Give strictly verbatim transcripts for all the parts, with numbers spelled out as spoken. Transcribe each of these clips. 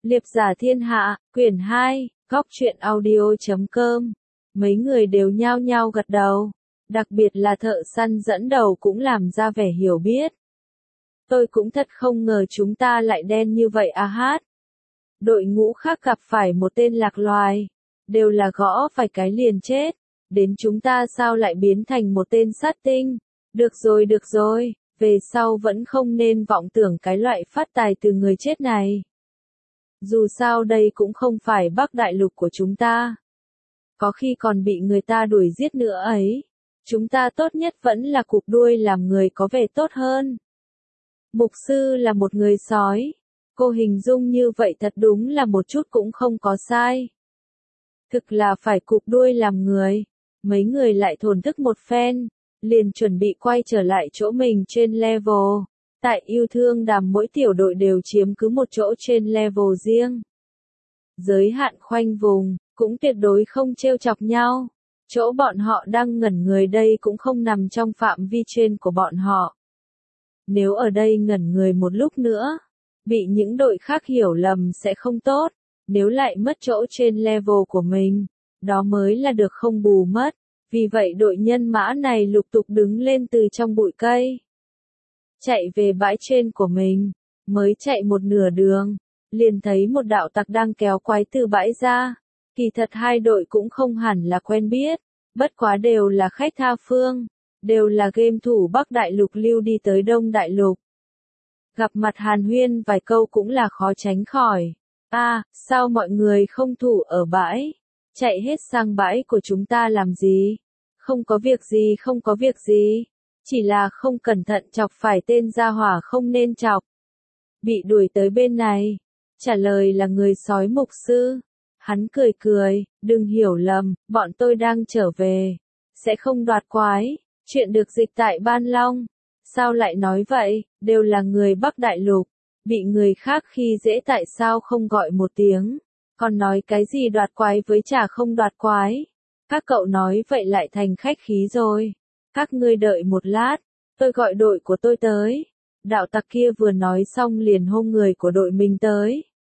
Liệp giả thiên hạ, quyển hai, góc truyện audio chấm com. Mấy người đều nhao nhao gật đầu. Đặc biệt là thợ săn dẫn đầu cũng làm ra vẻ hiểu biết. Tôi cũng thật không ngờ chúng ta lại đen như vậy à hát. Đội ngũ khác gặp phải một tên lạc loài. Đều là gõ vài cái liền chết. Đến chúng ta sao lại biến thành một tên sát tinh. Được rồi được rồi, về sau vẫn không nên vọng tưởng cái loại phát tài từ người chết này. Dù sao đây cũng không phải Bắc Đại Lục của chúng ta. Có khi còn bị người ta đuổi giết nữa ấy. Chúng ta tốt nhất vẫn là cụp đuôi làm người có vẻ tốt hơn. Mục sư là một người sói. Cô hình dung như vậy thật đúng là một chút cũng không có sai. Thực là phải cụp đuôi làm người. Mấy người lại thổn thức một phen, liền chuẩn bị quay trở lại chỗ mình trên level. Tại yêu thương đàm mỗi tiểu đội đều chiếm cứ một chỗ trên level riêng. Giới hạn khoanh vùng, cũng tuyệt đối không trêu chọc nhau. Chỗ bọn họ đang ngẩn người đây cũng không nằm trong phạm vi trên của bọn họ. Nếu ở đây ngẩn người một lúc nữa, bị những đội khác hiểu lầm sẽ không tốt. Nếu lại mất chỗ trên level của mình, đó mới là được không bù mất. Vì vậy đội nhân mã này lục tục đứng lên từ trong bụi cây. Chạy về bãi trên của mình, mới chạy một nửa đường, liền thấy một đạo tặc đang kéo quái từ bãi ra. Kỳ thật hai đội cũng không hẳn là quen biết, bất quá đều là khách tha phương, đều là game thủ Bắc Đại Lục lưu đi tới Đông Đại Lục. Gặp mặt hàn huyên vài câu cũng là khó tránh khỏi. À, sao mọi người không thủ ở bãi? Chạy hết sang bãi của chúng ta làm gì? Không có việc gì không có việc gì. Chỉ là không cẩn thận chọc phải tên gia hỏa không nên chọc. Bị đuổi tới bên này. Trả lời là người sói mục sư. Hắn cười cười, đừng hiểu lầm, bọn tôi đang trở về. Sẽ không đoạt quái. Chuyện được dịch tại Ban Long. Sao lại nói vậy, đều là người Bắc Đại Lục. Bị người khác khi dễ tại sao không gọi một tiếng. Còn nói cái gì đoạt quái với chả không đoạt quái. Các cậu nói vậy lại thành khách khí rồi. Các ngươi đợi một lát, tôi gọi đội của tôi tới. Đạo tặc kia vừa nói xong liền hô người của đội mình tới.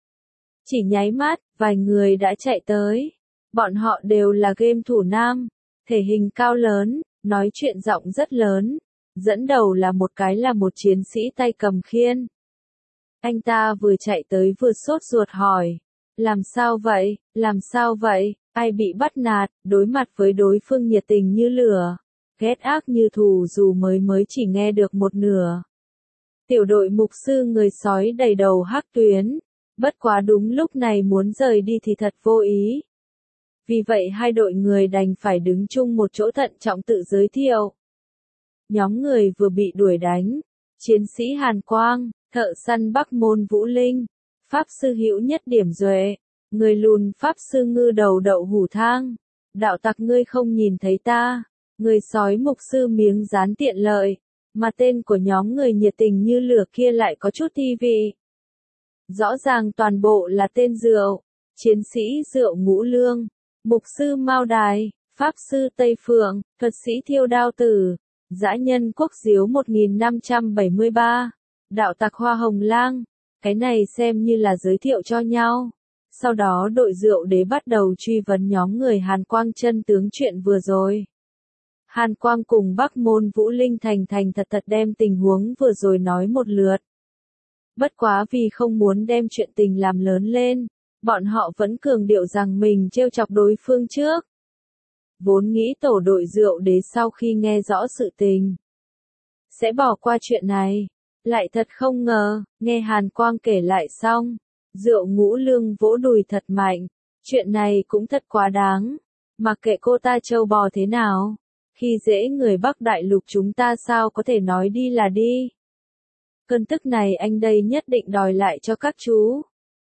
Chỉ nháy mắt, vài người đã chạy tới. Bọn họ đều là game thủ nam, thể hình cao lớn, nói chuyện giọng rất lớn. Dẫn đầu là một cái là một chiến sĩ tay cầm khiên. Anh ta vừa chạy tới vừa sốt ruột hỏi. Làm sao vậy, làm sao vậy, ai bị bắt nạt, đối mặt với đối phương nhiệt tình như lửa. Ghét ác như thù dù mới mới chỉ nghe được một nửa. Tiểu đội mục sư người sói đầy đầu hắc tuyến. Bất quá đúng lúc này muốn rời đi thì thật vô ý. Vì vậy hai đội người đành phải đứng chung một chỗ thận trọng tự giới thiệu. Nhóm người vừa bị đuổi đánh. Chiến sĩ Hàn Quang, thợ săn Bắc Môn Vũ Linh, Pháp sư Hữu Nhất Điểm Duệ, người lùn Pháp sư Ngư Đầu Đậu Hủ Thang. Đạo tặc ngươi không nhìn thấy ta. Người sói mục sư miếng dán tiện lợi. Mà tên của nhóm người nhiệt tình như lửa kia lại có chút thi vị. Rõ ràng toàn bộ là tên rượu. Chiến sĩ rượu Ngũ Lương, mục sư Mao Đài, Pháp sư Tây Phượng, thuật sĩ Thiêu Đao Tử, dã nhân Quốc Diếu một nghìn năm trăm bảy mươi ba, đạo tặc Hoa Hồng Lang. Cái này xem như là giới thiệu cho nhau. Sau đó đội rượu đế bắt đầu truy vấn nhóm người Hàn Quang chân tướng chuyện vừa rồi. Hàn Quang cùng Bắc Môn Vũ Linh thành thành thật thật đem tình huống vừa rồi nói một lượt. Bất quá vì không muốn đem chuyện tình làm lớn lên, bọn họ vẫn cường điệu rằng mình trêu chọc đối phương trước. Vốn nghĩ tổ đội rượu đế sau khi nghe rõ sự tình sẽ bỏ qua chuyện này. Lại thật không ngờ, nghe Hàn Quang kể lại xong, rượu Ngũ Lương vỗ đùi thật mạnh. Chuyện này cũng thật quá đáng. Mặc kệ cô ta trâu bò thế nào, khi dễ người Bắc Đại Lục chúng ta sao có thể nói đi là đi. Cơn tức này anh đây nhất định đòi lại cho các chú.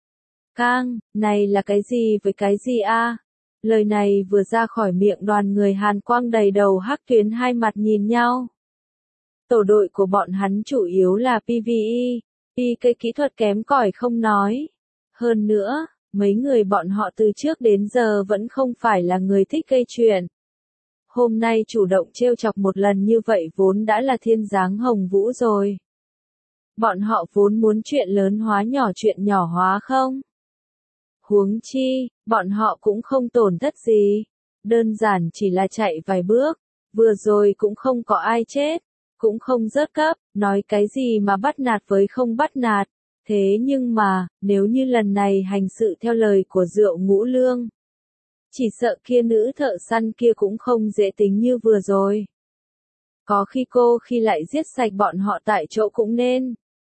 Cang, này là cái gì với cái gì a? Lời này vừa ra khỏi miệng đoàn người Hàn Quang đầy đầu hắc tuyến hai mặt nhìn nhau. Tổ đội của bọn hắn chủ yếu là pê vê e, pê ca kỹ thuật kém cỏi không nói. Hơn nữa, mấy người bọn họ từ trước đến giờ vẫn không phải là người thích gây chuyện. Hôm nay chủ động trêu chọc một lần như vậy vốn đã là thiên giáng hồng vũ rồi. Bọn họ vốn muốn chuyện lớn hóa nhỏ chuyện nhỏ hóa không? Huống chi, bọn họ cũng không tổn thất gì. Đơn giản chỉ là chạy vài bước, vừa rồi cũng không có ai chết, cũng không rớt cấp, nói cái gì mà bắt nạt với không bắt nạt. Thế nhưng mà, nếu như lần này hành sự theo lời của Dượng Ngũ Lương, chỉ sợ kia nữ thợ săn kia cũng không dễ tính như vừa rồi. Có khi cô khi lại giết sạch bọn họ tại chỗ cũng nên.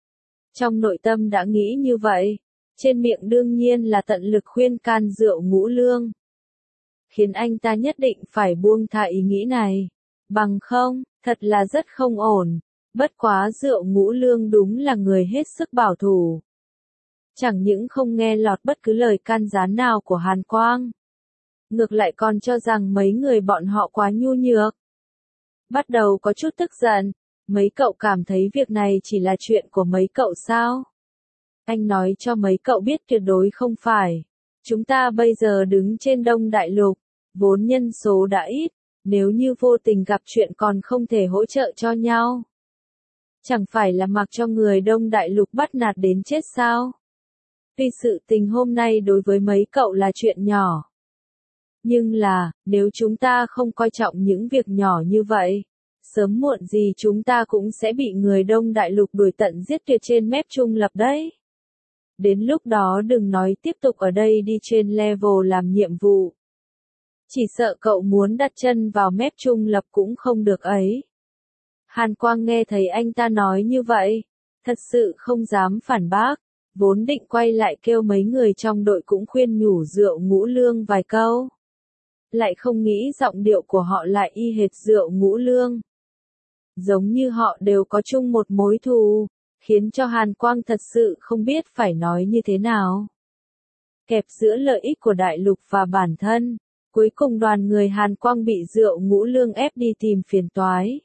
Trong nội tâm đã nghĩ như vậy, trên miệng đương nhiên là tận lực khuyên can Dượng Ngũ Lương, khiến anh ta nhất định phải buông tha ý nghĩ này. Bằng không, thật là rất không ổn. Bất quá Dượng Ngũ Lương đúng là người hết sức bảo thủ. Chẳng những không nghe lọt bất cứ lời can gián nào của Hàn Quang, ngược lại còn cho rằng mấy người bọn họ quá nhu nhược. Bắt đầu có chút tức giận, mấy cậu cảm thấy việc này chỉ là chuyện của mấy cậu sao? Anh nói cho mấy cậu biết tuyệt đối không phải. Chúng ta bây giờ đứng trên Đông Đại Lục, vốn nhân số đã ít, nếu như vô tình gặp chuyện còn không thể hỗ trợ cho nhau. Chẳng phải là mặc cho người Đông Đại Lục bắt nạt đến chết sao? Tuy sự tình hôm nay đối với mấy cậu là chuyện nhỏ. Nhưng là, nếu chúng ta không coi trọng những việc nhỏ như vậy, sớm muộn gì chúng ta cũng sẽ bị người Đông Đại Lục đuổi tận giết tuyệt trên mép trung lập đấy. Đến lúc đó đừng nói tiếp tục ở đây đi trên level làm nhiệm vụ. Chỉ sợ cậu muốn đặt chân vào mép trung lập cũng không được ấy. Hàn Quang nghe thấy anh ta nói như vậy, thật sự không dám phản bác, vốn định quay lại kêu mấy người trong đội cũng khuyên nhủ Dượng Ngũ Lương vài câu. Lại không nghĩ giọng điệu của họ lại y hệt Dượng Ngũ Lương. Giống như họ đều có chung một mối thù, khiến cho Hàn Quang thật sự không biết phải nói như thế nào. Kẹp giữa lợi ích của đại lục và bản thân, cuối cùng đoàn người Hàn Quang bị Dượng Ngũ Lương ép đi tìm phiền toái.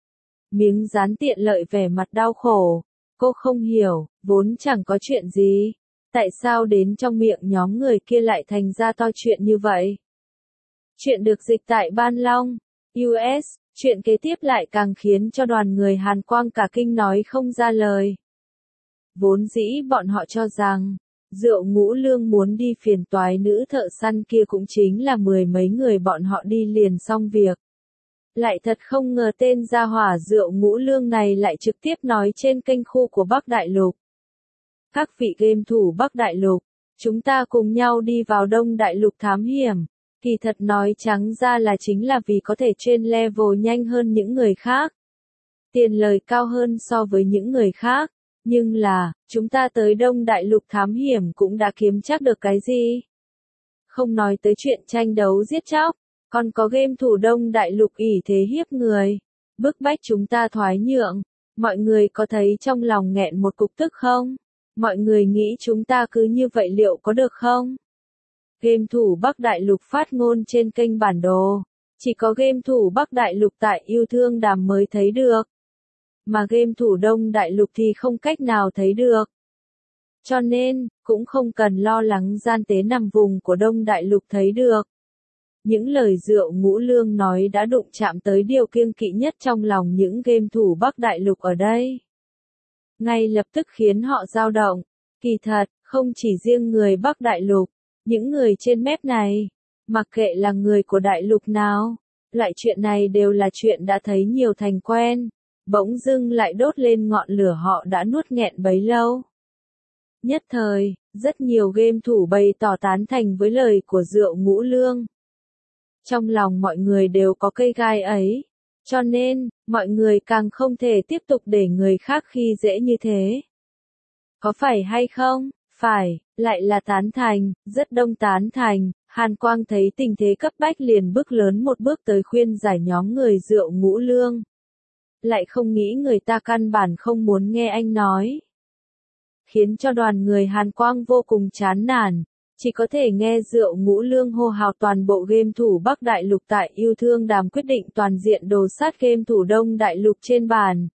Miếng dán tiện lợi vẻ mặt đau khổ, cô không hiểu, vốn chẳng có chuyện gì, tại sao đến trong miệng nhóm người kia lại thành ra to chuyện như vậy. Chuyện được dịch tại Ban Long, u ét, chuyện kế tiếp lại càng khiến cho đoàn người Hàn Quang cả kinh nói không ra lời. Vốn dĩ bọn họ cho rằng, Dượng Ngũ Lương muốn đi phiền toái nữ thợ săn kia cũng chính là mười mấy người bọn họ đi liền xong việc. Lại thật không ngờ tên gia hỏa Dượng Ngũ Lương này lại trực tiếp nói trên kênh khu của Bắc Đại Lục. Các vị game thủ Bắc Đại Lục, chúng ta cùng nhau đi vào Đông Đại Lục thám hiểm. Kỳ thật nói trắng ra là chính là vì có thể trên level nhanh hơn những người khác. Tiền lời cao hơn so với những người khác. Nhưng là, chúng ta tới Đông Đại Lục thám hiểm cũng đã kiếm chắc được cái gì? Không nói tới chuyện tranh đấu giết chóc, còn có game thủ Đông Đại Lục ỷ thế hiếp người, bức bách chúng ta thoái nhượng. Mọi người có thấy trong lòng nghẹn một cục tức không? Mọi người nghĩ chúng ta cứ như vậy liệu có được không? Game thủ Bắc Đại Lục phát ngôn trên kênh bản đồ, chỉ có game thủ Bắc Đại Lục tại Yêu Thương Đàm mới thấy được. Mà game thủ Đông Đại Lục thì không cách nào thấy được. Cho nên, cũng không cần lo lắng gian tế nằm vùng của Đông Đại Lục thấy được. Những lời Dượng Ngũ Lương nói đã đụng chạm tới điều kiêng kỵ nhất trong lòng những game thủ Bắc Đại Lục ở đây. Ngay lập tức khiến họ dao động. Kỳ thật, không chỉ riêng người Bắc Đại Lục, những người trên mép này, mặc kệ là người của Đại Lục nào, loại chuyện này đều là chuyện đã thấy nhiều thành quen. Bỗng dưng lại đốt lên ngọn lửa họ đã nuốt nghẹn bấy lâu. Nhất thời, rất nhiều game thủ bày tỏ tán thành với lời của Dượng Ngũ Lương. Trong lòng mọi người đều có cây gai ấy, cho nên, mọi người càng không thể tiếp tục để người khác khi dễ như thế. Có phải hay không? Phải, lại là tán thành, rất đông tán thành. Hàn Quang thấy tình thế cấp bách liền bước lớn một bước tới khuyên giải nhóm người Dượng Ngũ Lương. Lại không nghĩ người ta căn bản không muốn nghe anh nói. Khiến cho đoàn người Hàn Quang vô cùng chán nản, chỉ có thể nghe Dượng Ngũ Lương hô hào toàn bộ game thủ Bắc Đại Lục tại Yêu Thương Đàm quyết định toàn diện đồ sát game thủ Đông Đại Lục trên bàn.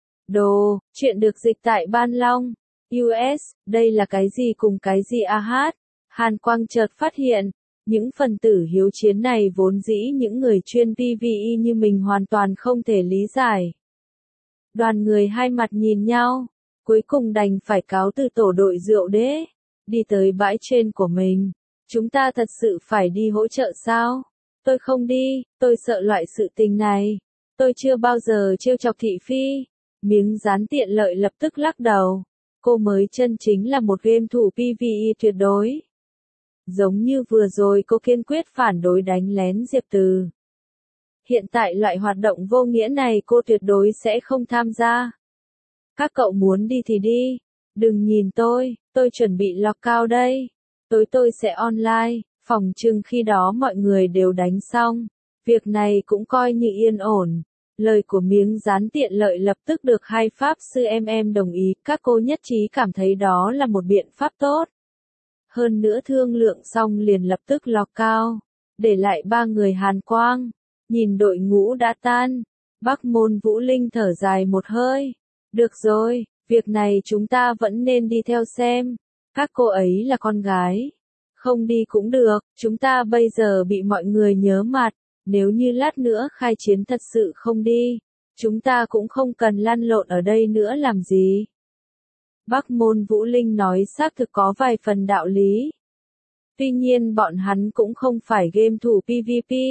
Đồ, chuyện được dịch tại Ban Long, u ét, đây là cái gì cùng cái gì a hát? Hàn Quang chợt phát hiện, những phần tử hiếu chiến này vốn dĩ những người chuyên pê vê e như mình hoàn toàn không thể lý giải. Đoàn người hai mặt nhìn nhau, cuối cùng đành phải cáo từ tổ đội rượu đế. đi tới bãi trên của mình. Chúng ta thật sự phải đi hỗ trợ sao? Tôi không đi, tôi sợ loại sự tình này. Tôi chưa bao giờ trêu chọc thị phi. Miếng dán tiện lợi lập tức lắc đầu. Cô mới chân chính là một game thủ pê vê e tuyệt đối. Giống như vừa rồi cô kiên quyết phản đối đánh lén Diệp Từ. Hiện tại loại hoạt động vô nghĩa này cô tuyệt đối sẽ không tham gia. Các cậu muốn đi thì đi. Đừng nhìn tôi, tôi chuẩn bị lọc cao đây. Tối tôi sẽ online, phòng trừng khi đó mọi người đều đánh xong. Việc này cũng coi như yên ổn. Lời của miếng dán tiện lợi lập tức được hai pháp sư em em đồng ý, các cô nhất trí cảm thấy đó là một biện pháp tốt. Hơn nữa thương lượng xong liền lập tức lọc cao, để lại ba người Hàn Quang. Nhìn đội ngũ đã tan, Bắc Môn Vũ Linh thở dài một hơi. Được rồi, việc này chúng ta vẫn nên đi theo xem. Các cô ấy là con gái. Không đi cũng được, chúng ta bây giờ bị mọi người nhớ mặt. Nếu như lát nữa khai chiến thật sự không đi, chúng ta cũng không cần lăn lộn ở đây nữa làm gì. Bắc Môn Vũ Linh nói xác thực có vài phần đạo lý. Tuy nhiên bọn hắn cũng không phải game thủ pê vê pê.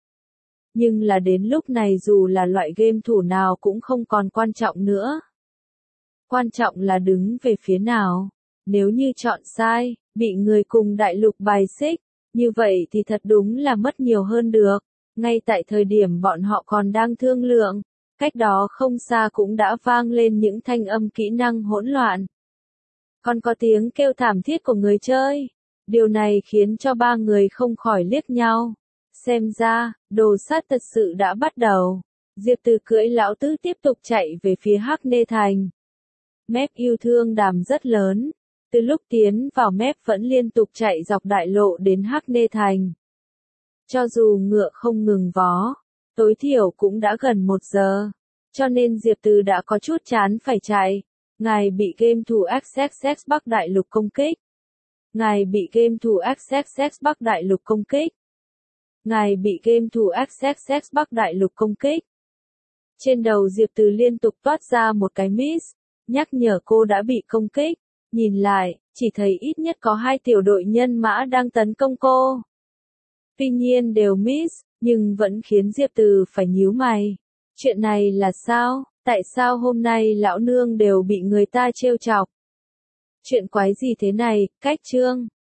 Nhưng là đến lúc này dù là loại game thủ nào cũng không còn quan trọng nữa. Quan trọng là đứng về phía nào. Nếu như chọn sai, bị người cùng đại lục bài xích, như vậy thì thật đúng là mất nhiều hơn được. Ngay tại thời điểm bọn họ còn đang thương lượng, cách đó không xa cũng đã vang lên những thanh âm kỹ năng hỗn loạn. Còn có tiếng kêu thảm thiết của người chơi. Điều này khiến cho ba người không khỏi liếc nhau. Xem ra, đồ sát thật sự đã bắt đầu. Diệp Từ cưỡi lão tứ tiếp tục chạy về phía Hắc Nê Thành. Mép yêu thương đàm rất lớn. Từ lúc tiến vào mép vẫn liên tục chạy dọc đại lộ đến Hắc Nê Thành. Cho dù ngựa không ngừng vó, tối thiểu cũng đã gần một giờ. Cho nên Diệp Từ đã có chút chán phải chạy. Ngài bị game thủ ích ích ích Bắc Đại Lục công kích. Ngài bị game thủ ích ích ích Bắc Đại Lục công kích. Ngài bị game thủ ích ích ích Bắc Đại Lục công kích. Trên đầu Diệp Từ liên tục toát ra một cái miss, nhắc nhở cô đã bị công kích. Nhìn lại, chỉ thấy ít nhất có hai tiểu đội nhân mã đang tấn công cô. Tuy nhiên đều miss, nhưng vẫn khiến Diệp Từ phải nhíu mày. Chuyện này là sao? Tại sao hôm nay lão nương đều bị người ta trêu chọc? Chuyện quái gì thế này? Cách chương